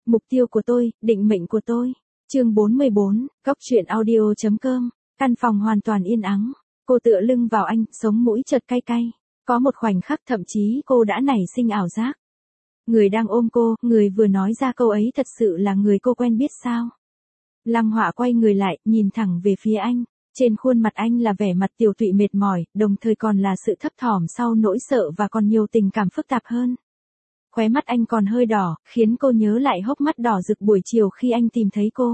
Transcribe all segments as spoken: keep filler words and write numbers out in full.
Mục tiêu của tôi, định mệnh của tôi. Chương bốn mươi bốn, Cóc truyện audio.com. Căn phòng hoàn toàn yên ắng. Cô tựa lưng vào anh, sống mũi chợt cay cay. Có một khoảnh khắc thậm chí cô đã nảy sinh ảo giác. Người đang ôm cô, người vừa nói ra câu ấy thật sự là người cô quen biết sao? Lăng Họa quay người lại, nhìn thẳng về phía anh. Trên khuôn mặt anh là vẻ mặt tiều tụy mệt mỏi, đồng thời còn là sự thấp thỏm sau nỗi sợ và còn nhiều tình cảm phức tạp hơn. Khóe mắt anh còn hơi đỏ, khiến cô nhớ lại hốc mắt đỏ rực buổi chiều khi anh tìm thấy cô.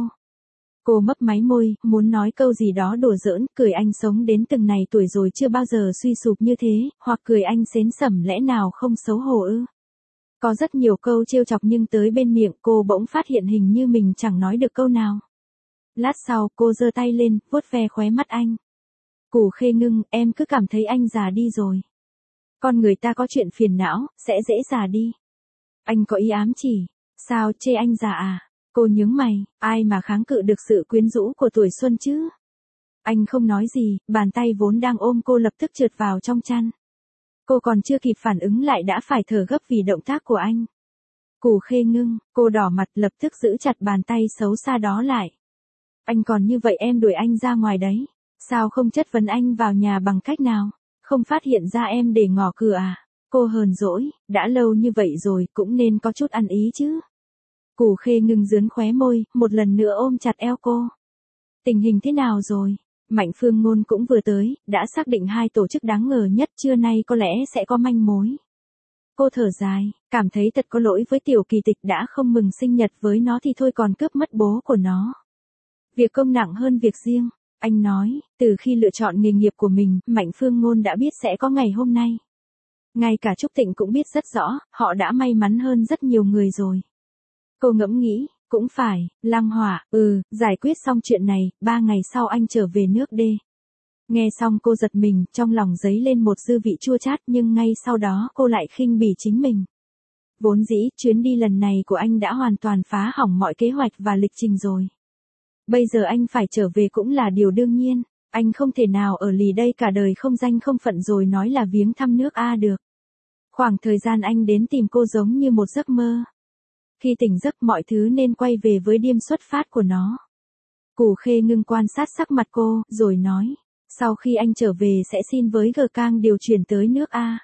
Cô mấp máy môi, muốn nói câu gì đó đùa giỡn, cười anh sống đến từng này tuổi rồi chưa bao giờ suy sụp như thế, hoặc cười anh xến sẩm lẽ nào không xấu hổ ư. Có rất nhiều câu trêu chọc nhưng tới bên miệng cô bỗng phát hiện hình như mình chẳng nói được câu nào. Lát sau cô giơ tay lên, vuốt ve khóe mắt anh. Củ Khê Ngưng, em cứ cảm thấy anh già đi rồi. Con người ta có chuyện phiền não, sẽ dễ già đi. Anh có ý ám chỉ, sao chê anh già à? Cô nhướng mày, ai mà kháng cự được sự quyến rũ của tuổi xuân chứ? Anh không nói gì, bàn tay vốn đang ôm cô lập tức trượt vào trong chăn. Cô còn chưa kịp phản ứng lại đã phải thở gấp vì động tác của anh. Củ Khê Ngưng, cô đỏ mặt lập tức giữ chặt bàn tay xấu xa đó lại. Anh còn như vậy em đuổi anh ra ngoài đấy. Sao không chất vấn anh vào nhà bằng cách nào? Không phát hiện ra em để ngỏ cửa à? Cô hờn dỗi, đã lâu như vậy rồi cũng nên có chút ăn ý chứ. Củ Khê Ngưng dướn khóe môi, một lần nữa ôm chặt eo cô. Tình hình thế nào rồi? Mạnh Phương Ngôn cũng vừa tới, đã xác định hai tổ chức đáng ngờ nhất trưa nay có lẽ sẽ có manh mối. Cô thở dài, cảm thấy thật có lỗi với Tiểu Kỳ Tịch đã không mừng sinh nhật với nó thì thôi còn cướp mất bố của nó. Việc công nặng hơn việc riêng, anh nói, từ khi lựa chọn nghề nghiệp của mình, Mạnh Phương Ngôn đã biết sẽ có ngày hôm nay. Ngay cả Trúc Tịnh cũng biết rất rõ, họ đã may mắn hơn rất nhiều người rồi. Cô ngẫm nghĩ, cũng phải, Lăng Hỏa, ừ, giải quyết xong chuyện này, ba ngày sau anh trở về nước D. Nghe xong cô giật mình, trong lòng dấy lên một dư vị chua chát nhưng ngay sau đó cô lại khinh bỉ chính mình. Vốn dĩ, chuyến đi lần này của anh đã hoàn toàn phá hỏng mọi kế hoạch và lịch trình rồi. Bây giờ anh phải trở về cũng là điều đương nhiên, anh không thể nào ở lì đây cả đời không danh không phận rồi nói là viếng thăm nước A được. Khoảng thời gian anh đến tìm cô giống như một giấc mơ. Khi tỉnh giấc mọi thứ nên quay về với điểm xuất phát của nó. Củ Khê Ngưng quan sát sắc mặt cô, rồi nói, sau khi anh trở về sẽ xin với G Cang điều chuyển tới nước A.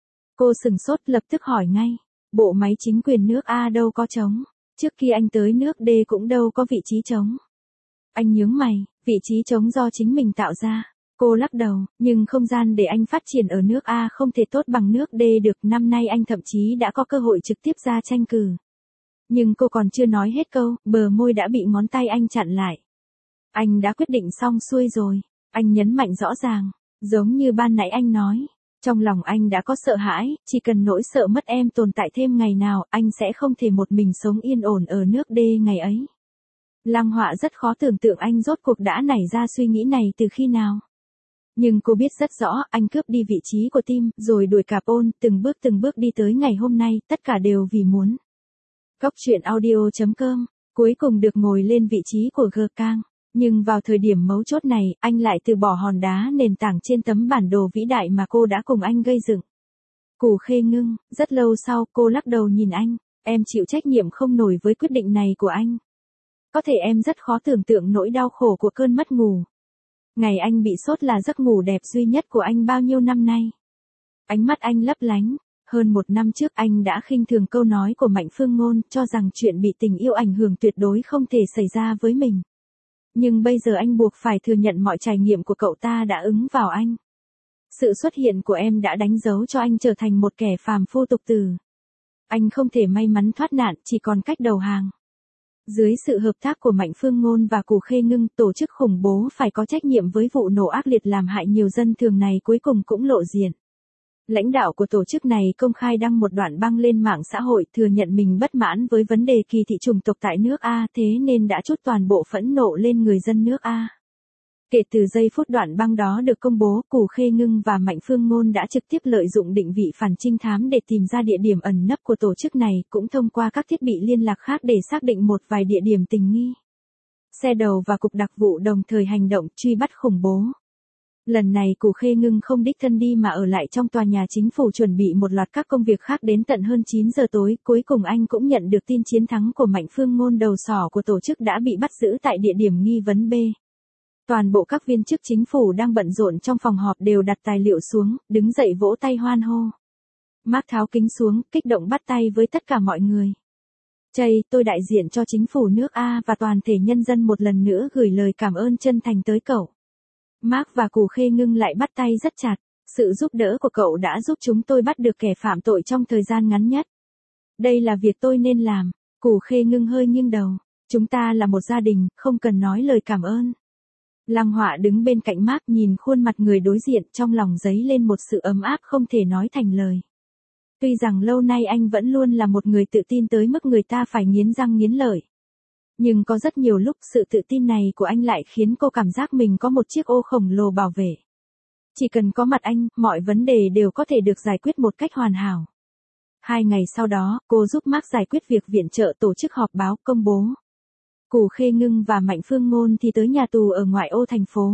Cô sừng sốt lập tức hỏi ngay, bộ máy chính quyền nước A đâu có trống, trước khi anh tới nước D cũng đâu có vị trí trống. Anh nhướng mày, vị trí trống do chính mình tạo ra. Cô lắc đầu, nhưng không gian để anh phát triển ở nước A không thể tốt bằng nước D được, năm nay anh thậm chí đã có cơ hội trực tiếp ra tranh cử. Nhưng cô còn chưa nói hết câu, bờ môi đã bị ngón tay anh chặn lại. Anh đã quyết định xong xuôi rồi, anh nhấn mạnh rõ ràng, giống như ban nãy anh nói. Trong lòng anh đã có sợ hãi, chỉ cần nỗi sợ mất em tồn tại thêm ngày nào, anh sẽ không thể một mình sống yên ổn ở nước D ngày ấy. Lăng Họa rất khó tưởng tượng anh rốt cuộc đã nảy ra suy nghĩ này từ khi nào. Nhưng cô biết rất rõ, anh cướp đi vị trí của team, rồi đuổi cả Paul, từng bước từng bước đi tới ngày hôm nay, tất cả đều vì muốn. Cóc truyện audio.com, cuối cùng được ngồi lên vị trí của G Cang. Nhưng vào thời điểm mấu chốt này, anh lại từ bỏ hòn đá nền tảng trên tấm bản đồ vĩ đại mà cô đã cùng anh gây dựng. Củ Khê Ngưng, rất lâu sau cô lắc đầu nhìn anh, em chịu trách nhiệm không nổi với quyết định này của anh. Có thể em rất khó tưởng tượng nỗi đau khổ của cơn mất ngủ. Ngày anh bị sốt là giấc ngủ đẹp duy nhất của anh bao nhiêu năm nay. Ánh mắt anh lấp lánh. Hơn một năm trước anh đã khinh thường câu nói của Mạnh Phương Ngôn, cho rằng chuyện bị tình yêu ảnh hưởng tuyệt đối không thể xảy ra với mình. Nhưng bây giờ anh buộc phải thừa nhận mọi trải nghiệm của cậu ta đã ứng vào anh. Sự xuất hiện của em đã đánh dấu cho anh trở thành một kẻ phàm phu tục tử. Anh không thể may mắn thoát nạn, chỉ còn cách đầu hàng. Dưới sự hợp tác của Mạnh Phương Ngôn và Củ Khê Ngưng, tổ chức khủng bố phải có trách nhiệm với vụ nổ ác liệt làm hại nhiều dân thường này cuối cùng cũng lộ diện. Lãnh đạo của tổ chức này công khai đăng một đoạn băng lên mạng xã hội thừa nhận mình bất mãn với vấn đề kỳ thị chủng tộc tại nước A, thế nên đã trút toàn bộ phẫn nộ lên người dân nước A. Kể từ giây phút đoạn băng đó được công bố, Củ Khê Ngưng và Mạnh Phương Ngôn đã trực tiếp lợi dụng định vị phản trinh thám để tìm ra địa điểm ẩn nấp của tổ chức này, cũng thông qua các thiết bị liên lạc khác để xác định một vài địa điểm tình nghi. Xe đầu và cục đặc vụ đồng thời hành động truy bắt khủng bố. Lần này Cù Khê Ngưng không đích thân đi mà ở lại trong tòa nhà chính phủ chuẩn bị một loạt các công việc khác đến tận hơn chín giờ tối, cuối cùng anh cũng nhận được tin chiến thắng của Mạnh Phương Ngôn, đầu sỏ của tổ chức đã bị bắt giữ tại địa điểm nghi vấn B. Toàn bộ các viên chức chính phủ đang bận rộn trong phòng họp đều đặt tài liệu xuống, đứng dậy vỗ tay hoan hô. Mark tháo kính xuống, kích động bắt tay với tất cả mọi người. Chây, tôi đại diện cho chính phủ nước A và toàn thể nhân dân một lần nữa gửi lời cảm ơn chân thành tới cậu. Mark và Cù Khê Ngưng lại bắt tay rất chặt. Sự giúp đỡ của cậu đã giúp chúng tôi bắt được kẻ phạm tội trong thời gian ngắn nhất. Đây là việc tôi nên làm. Cù Khê Ngưng hơi nghiêng đầu. Chúng ta là một gia đình, không cần nói lời cảm ơn. Lăng Họa đứng bên cạnh Mark nhìn khuôn mặt người đối diện, trong lòng dấy lên một sự ấm áp không thể nói thành lời. Tuy rằng lâu nay anh vẫn luôn là một người tự tin tới mức người ta phải nghiến răng nghiến lợi. Nhưng có rất nhiều lúc sự tự tin này của anh lại khiến cô cảm giác mình có một chiếc ô khổng lồ bảo vệ. Chỉ cần có mặt anh, mọi vấn đề đều có thể được giải quyết một cách hoàn hảo. Hai ngày sau đó, cô giúp Mark giải quyết việc viện trợ tổ chức họp báo công bố. Cù Khê Ngưng và Mạnh Phương Ngôn thì tới nhà tù ở ngoại ô thành phố.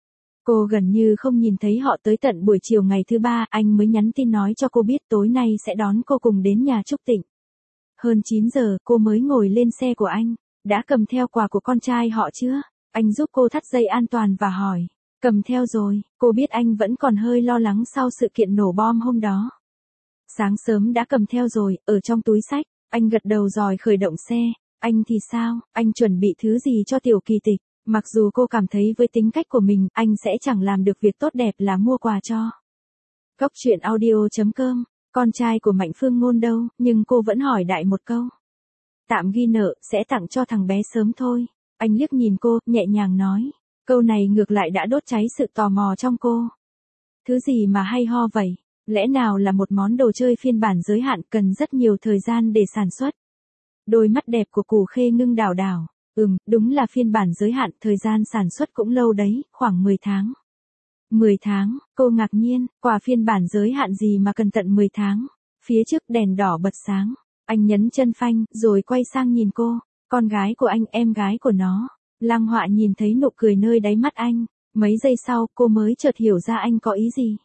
Cô gần như không nhìn thấy họ tới tận buổi chiều ngày thứ ba, anh mới nhắn tin nói cho cô biết tối nay sẽ đón cô cùng đến nhà Trúc Tịnh. Hơn chín giờ, cô mới ngồi lên xe của anh. Đã cầm theo quà của con trai họ chưa? Anh giúp cô thắt dây an toàn và hỏi. Cầm theo rồi, cô biết anh vẫn còn hơi lo lắng sau sự kiện nổ bom hôm đó. Sáng sớm đã cầm theo rồi, ở trong túi xách. Anh gật đầu rồi khởi động xe. Anh thì sao, anh chuẩn bị thứ gì cho Tiểu Kỳ Tịch? Mặc dù cô cảm thấy với tính cách của mình, anh sẽ chẳng làm được việc tốt đẹp là mua quà cho. Cốc truyện audio chấm com, con trai của Mạnh Phương Ngôn đâu, nhưng cô vẫn hỏi đại một câu. Tạm ghi nợ, sẽ tặng cho thằng bé sớm thôi. Anh liếc nhìn cô, nhẹ nhàng nói. Câu này ngược lại đã đốt cháy sự tò mò trong cô. Thứ gì mà hay ho vậy? Lẽ nào là một món đồ chơi phiên bản giới hạn cần rất nhiều thời gian để sản xuất? Đôi mắt đẹp của Cù Khê Ngưng đảo đảo. Ừm, đúng là phiên bản giới hạn, thời gian sản xuất cũng lâu đấy, khoảng mười tháng. mười tháng, cô ngạc nhiên, quà phiên bản giới hạn gì mà cần tận mười tháng. Phía trước đèn đỏ bật sáng. Anh nhấn chân phanh, rồi quay sang nhìn cô. Con gái của anh, em gái của nó. Lăng Họa nhìn thấy nụ cười nơi đáy mắt anh. Mấy giây sau, cô mới chợt hiểu ra anh có ý gì.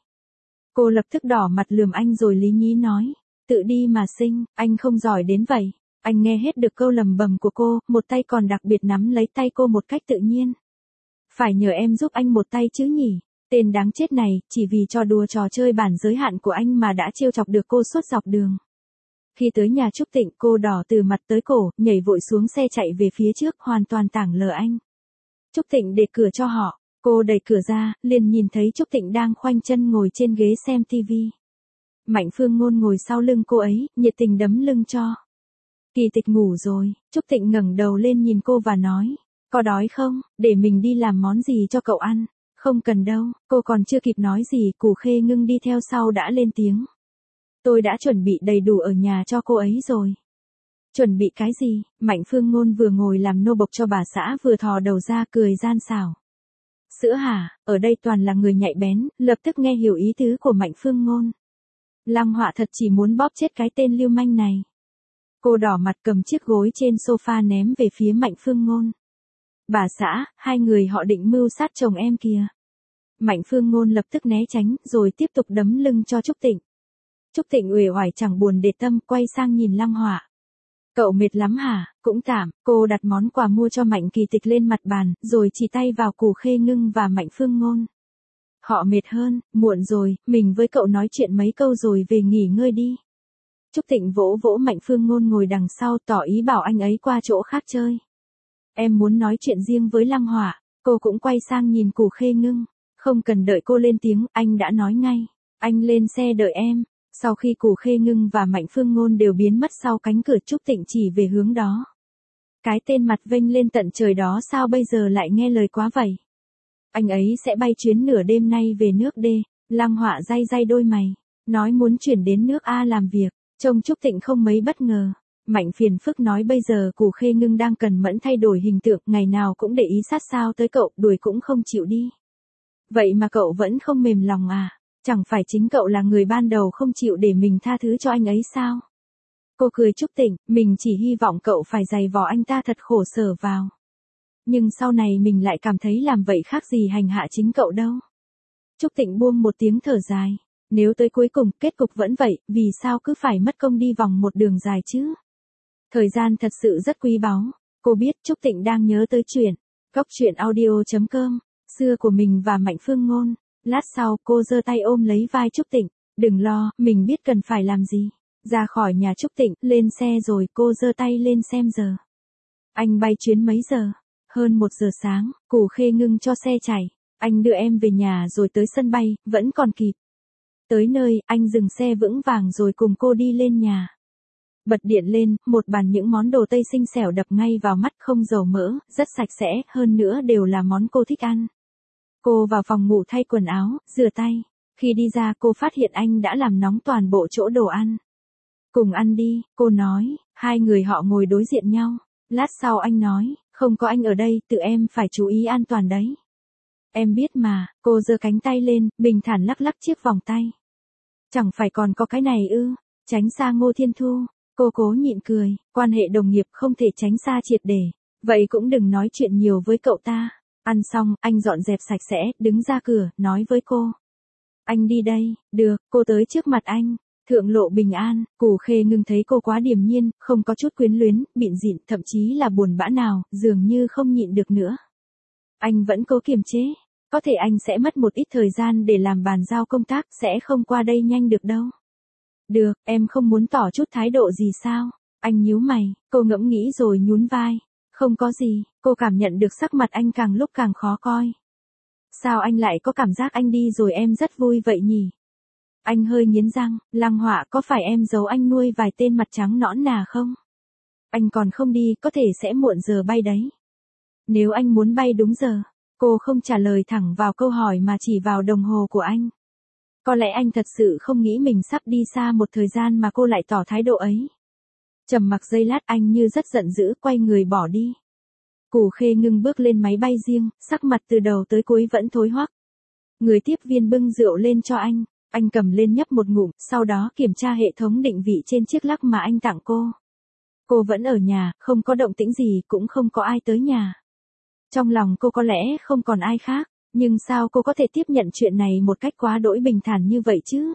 Cô lập tức đỏ mặt lườm anh rồi lý nhí nói. Tự đi mà sinh, anh không giỏi đến vậy. Anh nghe hết được câu lầm bầm của cô, một tay còn đặc biệt nắm lấy tay cô một cách tự nhiên. Phải nhờ em giúp anh một tay chứ nhỉ? Tên đáng chết này, chỉ vì trò đùa trò chơi bản giới hạn của anh mà đã trêu chọc được cô suốt dọc đường. Khi tới nhà Trúc Tịnh, cô đỏ từ mặt tới cổ, nhảy vội xuống xe chạy về phía trước, hoàn toàn tảng lờ anh. Trúc Tịnh để cửa cho họ, cô đẩy cửa ra, liền nhìn thấy Trúc Tịnh đang khoanh chân ngồi trên ghế xem tivi. Mạnh Phương Ngôn ngồi sau lưng cô ấy, nhiệt tình đấm lưng cho. Kỳ Tịch ngủ rồi, Trúc Tịnh ngẩng đầu lên nhìn cô và nói, có đói không, để mình đi làm món gì cho cậu ăn. Không cần đâu, cô còn chưa kịp nói gì, Cù Khê Ngưng đi theo sau đã lên tiếng. Tôi đã chuẩn bị đầy đủ ở nhà cho cô ấy rồi. Chuẩn bị cái gì? Mạnh Phương Ngôn vừa ngồi làm nô bộc cho bà xã vừa thò đầu ra cười gian xảo. Sữa hả? Ở đây toàn là người nhạy bén, lập tức nghe hiểu ý tứ của Mạnh Phương Ngôn. Lăng Họa thật chỉ muốn bóp chết cái tên lưu manh này. Cô đỏ mặt cầm chiếc gối trên sofa ném về phía Mạnh Phương Ngôn. Bà xã, hai người họ định mưu sát chồng em kìa. Mạnh Phương Ngôn lập tức né tránh, rồi tiếp tục đấm lưng cho Trúc Tịnh. Trúc Tịnh uể oải chẳng buồn để tâm, quay sang nhìn Lăng Họa. Cậu mệt lắm hả? Cũng tạm, cô đặt món quà mua cho Mạnh Kỳ Tịch lên mặt bàn, rồi chỉ tay vào Cù Khê Ngưng và Mạnh Phương Ngôn. Họ mệt hơn, muộn rồi, mình với cậu nói chuyện mấy câu rồi về nghỉ ngơi đi. Trúc Tịnh vỗ vỗ Mạnh Phương Ngôn ngồi đằng sau, tỏ ý bảo anh ấy qua chỗ khác chơi. Em muốn nói chuyện riêng với Lăng Họa. Cô cũng quay sang nhìn Cù Khê Ngưng. Không cần đợi cô lên tiếng, anh đã nói ngay. Anh lên xe đợi em. Sau khi Cù Khê Ngưng và Mạnh Phương Ngôn đều biến mất sau cánh cửa, Trúc Tịnh chỉ về hướng đó. Cái tên mặt vênh lên tận trời đó sao bây giờ lại nghe lời quá vậy? Anh ấy sẽ bay chuyến nửa đêm nay về nước D. Lăng Họa day day đôi mày. Nói muốn chuyển đến nước A làm việc. Trông Trúc Tịnh không mấy bất ngờ. Mạnh phiền phức nói bây giờ Cù Khê Ngưng đang cần mẫn thay đổi hình tượng, ngày nào cũng để ý sát sao tới cậu, đuổi cũng không chịu đi. Vậy mà cậu vẫn không mềm lòng à? Chẳng phải chính cậu là người ban đầu không chịu để mình tha thứ cho anh ấy sao? Cô cười Trúc Tịnh, mình chỉ hy vọng cậu phải dày vò anh ta thật khổ sở vào. Nhưng sau này mình lại cảm thấy làm vậy khác gì hành hạ chính cậu đâu. Trúc Tịnh buông một tiếng thở dài. Nếu tới cuối cùng kết cục vẫn vậy, vì sao cứ phải mất công đi vòng một đường dài chứ? Thời gian thật sự rất quý báu. Cô biết Trúc Tịnh đang nhớ tới chuyện. Cốc truyện audio chấm com. Xưa của mình và Mạnh Phương Ngôn. Lát sau cô giơ tay ôm lấy vai Trúc Tịnh. Đừng lo, mình biết cần phải làm gì. Ra khỏi nhà Trúc Tịnh, lên xe rồi cô giơ tay lên xem giờ. Anh bay chuyến mấy giờ? Hơn một giờ sáng, Củ Khê ngưng cho xe chạy. Anh đưa em về nhà rồi tới sân bay, vẫn còn kịp. Tới nơi, anh dừng xe vững vàng rồi cùng cô đi lên nhà. Bật điện lên, một bàn những món đồ Tây xinh xẻo đập ngay vào mắt, không dầu mỡ, rất sạch sẽ, hơn nữa đều là món cô thích ăn. Cô vào phòng ngủ thay quần áo, rửa tay. Khi đi ra cô phát hiện anh đã làm nóng toàn bộ chỗ đồ ăn. Cùng ăn đi, cô nói. Hai người họ ngồi đối diện nhau. Lát sau anh nói, không có anh ở đây, tự em phải chú ý an toàn đấy. Em biết mà. Cô giơ cánh tay lên, bình thản lắc lắc chiếc vòng tay. Chẳng phải còn có cái này ư? Tránh xa Ngô Thiên Thu. Cô cố nhịn cười, quan hệ đồng nghiệp không thể tránh xa triệt để. Vậy cũng đừng nói chuyện nhiều với cậu ta. Ăn xong, anh dọn dẹp sạch sẽ, đứng ra cửa, nói với cô. Anh đi đây. Được. Cô tới trước mặt anh. Thượng lộ Bình An. Củ Khê ngưng thấy cô quá điềm nhiên, không có chút quyến luyến, bịn dịn, thậm chí là buồn bã nào, dường như không nhịn được nữa. Anh vẫn cố kiềm chế. Có thể anh sẽ mất một ít thời gian để làm bàn giao công tác, sẽ không qua đây nhanh được đâu. Được, em không muốn tỏ chút thái độ gì sao? Anh nhíu mày, cô ngẫm nghĩ rồi nhún vai. Không có gì, cô cảm nhận được sắc mặt anh càng lúc càng khó coi. Sao anh lại có cảm giác anh đi rồi em rất vui vậy nhỉ? Anh hơi nghiến răng, Lăng Họa, có phải em giấu anh nuôi vài tên mặt trắng nõn nà không? Anh còn không đi, có thể sẽ muộn giờ bay đấy. Nếu anh muốn bay đúng giờ. Cô không trả lời thẳng vào câu hỏi mà chỉ vào đồng hồ của anh. Có lẽ anh thật sự không nghĩ mình sắp đi xa một thời gian mà cô lại tỏ thái độ ấy. Trầm mặc giây lát, anh như rất giận dữ, quay người bỏ đi. Củ Khê ngưng bước lên máy bay riêng, sắc mặt từ đầu tới cuối vẫn thối hoắc. Người tiếp viên bưng rượu lên cho anh, anh cầm lên nhấp một ngụm, sau đó kiểm tra hệ thống định vị trên chiếc lắc mà anh tặng cô. Cô vẫn ở nhà, không có động tĩnh gì, cũng không có ai tới nhà. Trong lòng cô có lẽ không còn ai khác, nhưng sao cô có thể tiếp nhận chuyện này một cách quá đỗi bình thản như vậy chứ?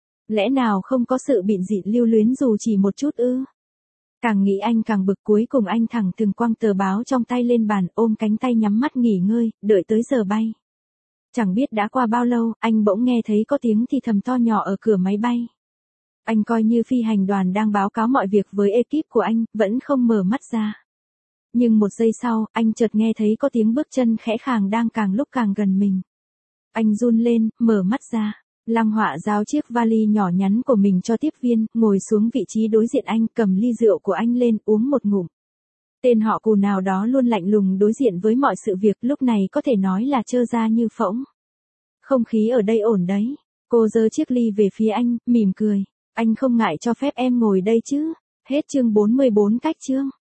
Lẽ nào không có sự bịn dịn lưu luyến dù chỉ một chút ư? Càng nghĩ anh càng bực, cuối cùng anh thẳng thừng quăng tờ báo trong tay lên bàn, ôm cánh tay nhắm mắt nghỉ ngơi, đợi tới giờ bay. Chẳng biết đã qua bao lâu, anh bỗng nghe thấy có tiếng thì thầm to nhỏ ở cửa máy bay. Anh coi như phi hành đoàn đang báo cáo mọi việc với ekip của anh, vẫn không mở mắt ra. Nhưng một giây sau, anh chợt nghe thấy có tiếng bước chân khẽ khàng đang càng lúc càng gần mình. Anh run lên, mở mắt ra. Lăng Họa giao chiếc vali nhỏ nhắn của mình cho tiếp viên, ngồi xuống vị trí đối diện anh, cầm ly rượu của anh lên, uống một ngụm. Tên họ Cù nào đó luôn lạnh lùng đối diện với mọi sự việc, lúc này có thể nói là trơ ra như phỗng. Không khí ở đây ổn đấy. Cô giơ chiếc ly về phía anh, mỉm cười. Anh không ngại cho phép em ngồi đây chứ? Hết chương bốn mươi bốn cách chương.